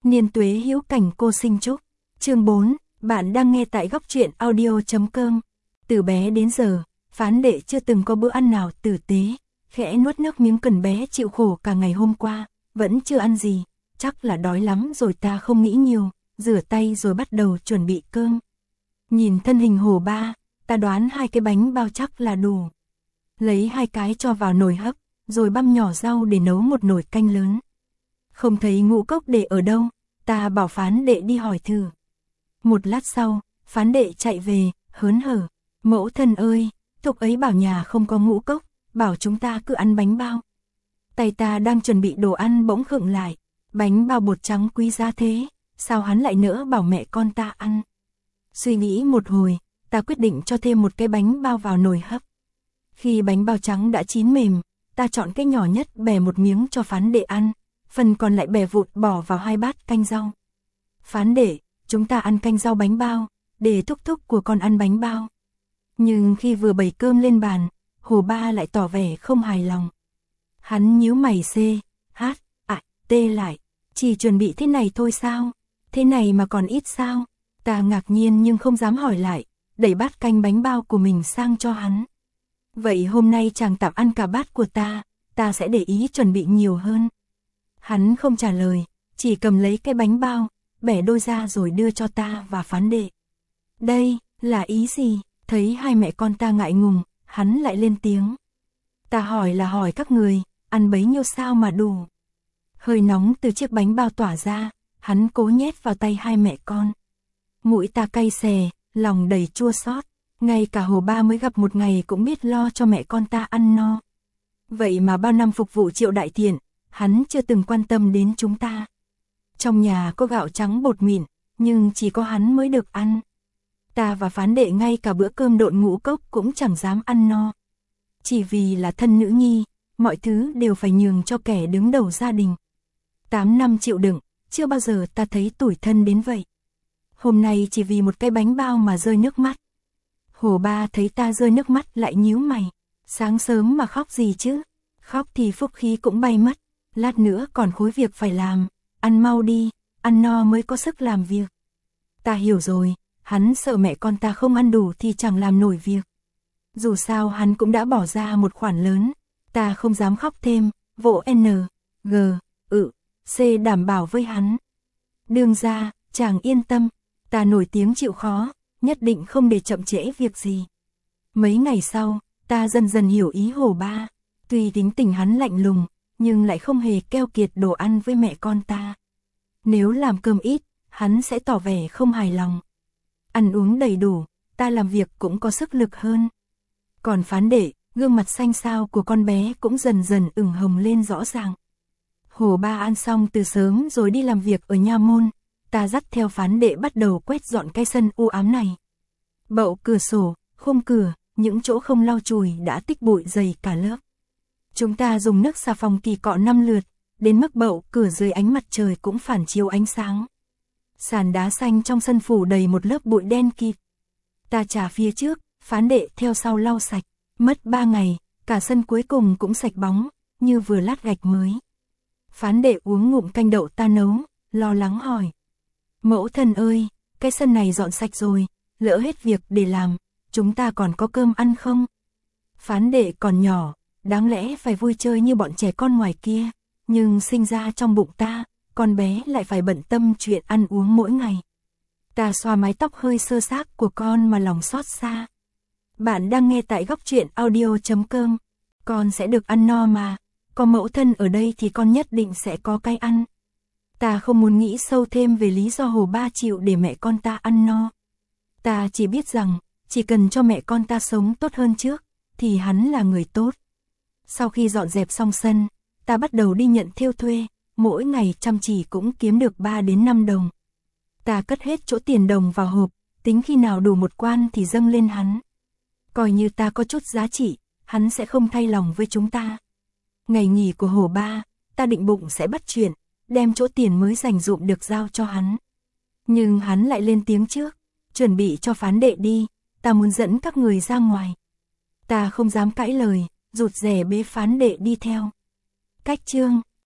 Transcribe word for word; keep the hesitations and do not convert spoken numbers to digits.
Niên tuế hữu cảnh cô sinh chúc. Chương bốn, bạn đang nghe tại góc truyện audio chấm com. Từ bé đến giờ, Phán Đệ chưa từng có bữa ăn nào tử tế, khẽ nuốt nước miếng cần bé chịu khổ cả ngày hôm qua, vẫn chưa ăn gì, chắc là đói lắm rồi. Ta không nghĩ nhiều, rửa tay rồi bắt đầu chuẩn bị cơm. Nhìn thân hình Hồ Ba, ta đoán hai cái bánh bao chắc là đủ. Lấy hai cái cho vào nồi hấp, rồi băm nhỏ rau để nấu một nồi canh lớn. Không thấy ngũ cốc để ở đâu, ta bảo Phán Đệ đi hỏi thử. Một lát sau, Phán Đệ chạy về, hớn hở. Mẫu thân ơi, Thục ấy bảo nhà không có ngũ cốc, bảo chúng ta cứ ăn bánh bao. Tay ta đang chuẩn bị đồ ăn bỗng khựng lại. Bánh bao bột trắng quý giá thế, sao hắn lại nỡ bảo mẹ con ta ăn? Suy nghĩ một hồi, ta quyết định cho thêm một cái bánh bao vào nồi hấp. Khi bánh bao trắng đã chín mềm, ta chọn cái nhỏ nhất bẻ một miếng cho Phán Đệ ăn, phần còn lại bẻ vụn bỏ vào hai bát canh rau. Phán Đệ, chúng ta ăn canh rau bánh bao, để thúc thúc của con ăn bánh bao. Nhưng khi vừa bày cơm lên bàn, Hồ Ba lại tỏ vẻ không hài lòng. Hắn nhíu mày xê, hát, ạ, tê lại, chỉ chuẩn bị thế này thôi sao? Thế này mà còn ít sao? Ta ngạc nhiên nhưng không dám hỏi lại, đẩy bát canh bánh bao của mình sang cho hắn. Vậy hôm nay chàng tạm ăn cả bát của ta, ta sẽ để ý chuẩn bị nhiều hơn. Hắn không trả lời, chỉ cầm lấy cái bánh bao, bẻ đôi ra rồi đưa cho ta và Phán Đệ. Đây, là ý gì? Thấy hai mẹ con ta ngại ngùng, hắn lại lên tiếng. Ta hỏi là hỏi các người, ăn bấy nhiêu sao mà đủ? Hơi nóng từ chiếc bánh bao tỏa ra, hắn cố nhét vào tay hai mẹ con. Mũi ta cay xè, lòng đầy chua xót. Ngay cả Hồ Ba mới gặp một ngày cũng biết lo cho mẹ con ta ăn no. Vậy mà bao năm phục vụ Triệu Đại Thiện, hắn chưa từng quan tâm đến chúng ta. Trong nhà có gạo trắng bột mịn, nhưng chỉ có hắn mới được ăn. Ta và Phán Đệ ngay cả bữa cơm độn ngũ cốc cũng chẳng dám ăn no. Chỉ vì là thân nữ nhi, mọi thứ đều phải nhường cho kẻ đứng đầu gia đình. Tám năm chịu đựng, chưa bao giờ ta thấy tủi thân đến vậy. Hôm nay chỉ vì một cái bánh bao mà rơi nước mắt. Hồ Ba thấy ta rơi nước mắt lại nhíu mày. Sáng sớm mà khóc gì chứ? Khóc thì phúc khí cũng bay mất. Lát nữa còn khối việc phải làm. Ăn mau đi, ăn no mới có sức làm việc. Ta hiểu rồi, hắn sợ mẹ con ta không ăn đủ thì chẳng làm nổi việc. Dù sao hắn cũng đã bỏ ra một khoản lớn. Ta không dám khóc thêm, vỗ N, G, ự, C đảm bảo với hắn. Đương ra, chàng yên tâm, ta nổi tiếng chịu khó, nhất định không để chậm trễ việc gì. Mấy ngày sau, ta dần dần hiểu ý Hồ Ba. Tuy tính tình hắn lạnh lùng, nhưng lại không hề keo kiệt đồ ăn với mẹ con ta. Nếu làm cơm ít, hắn sẽ tỏ vẻ không hài lòng. Ăn uống đầy đủ, ta làm việc cũng có sức lực hơn. Còn Phán Đệ, gương mặt xanh xao của con bé cũng dần dần ửng hồng lên rõ ràng. Hồ Ba ăn xong từ sớm rồi đi làm việc ở nha môn. Ta dắt theo Phán Đệ bắt đầu quét dọn cái sân u ám này. Bậu cửa sổ, khung cửa, những chỗ không lau chùi đã tích bụi dày cả lớp. Chúng ta dùng nước xà phòng kỳ cọ năm lượt, đến mức bậu cửa dưới ánh mặt trời cũng phản chiếu ánh sáng. Sàn đá xanh trong sân phủ đầy một lớp bụi đen kịt. Ta trả phía trước, Phán Đệ theo sau lau sạch. Mất ba ngày, cả sân cuối cùng cũng sạch bóng, như vừa lát gạch mới. Phán Đệ uống ngụm canh đậu ta nấu, lo lắng hỏi. Mẫu thân ơi, cái sân này dọn sạch rồi, lỡ hết việc để làm, chúng ta còn có cơm ăn không? Phán Đệ còn nhỏ, đáng lẽ phải vui chơi như bọn trẻ con ngoài kia, nhưng sinh ra trong bụng ta, con bé lại phải bận tâm chuyện ăn uống mỗi ngày. Ta xoa mái tóc hơi sơ xác của con mà lòng xót xa. Bạn đang nghe tại góc truyện audio chấm com. Con sẽ được ăn no mà, có mẫu thân ở đây thì con nhất định sẽ có cái ăn. Ta không muốn nghĩ sâu thêm về lý do Hồ Ba chịu để mẹ con ta ăn no. Ta chỉ biết rằng, chỉ cần cho mẹ con ta sống tốt hơn trước, thì hắn là người tốt. Sau khi dọn dẹp xong sân, ta bắt đầu đi nhận thêu thuê, mỗi ngày chăm chỉ cũng kiếm được ba đến năm đồng. Ta cất hết chỗ tiền đồng vào hộp, tính khi nào đủ một quan thì dâng lên hắn. Coi như ta có chút giá trị, hắn sẽ không thay lòng với chúng ta. Ngày nghỉ của Hồ Ba, ta định bụng sẽ bắt chuyện, đem chỗ tiền mới dành dụm được giao cho hắn. Nhưng hắn lại lên tiếng trước, chuẩn bị cho Phán Đệ đi, ta muốn dẫn các người ra ngoài. Ta không dám cãi lời, rụt rè bế Phán Đệ đi theo. Cách chương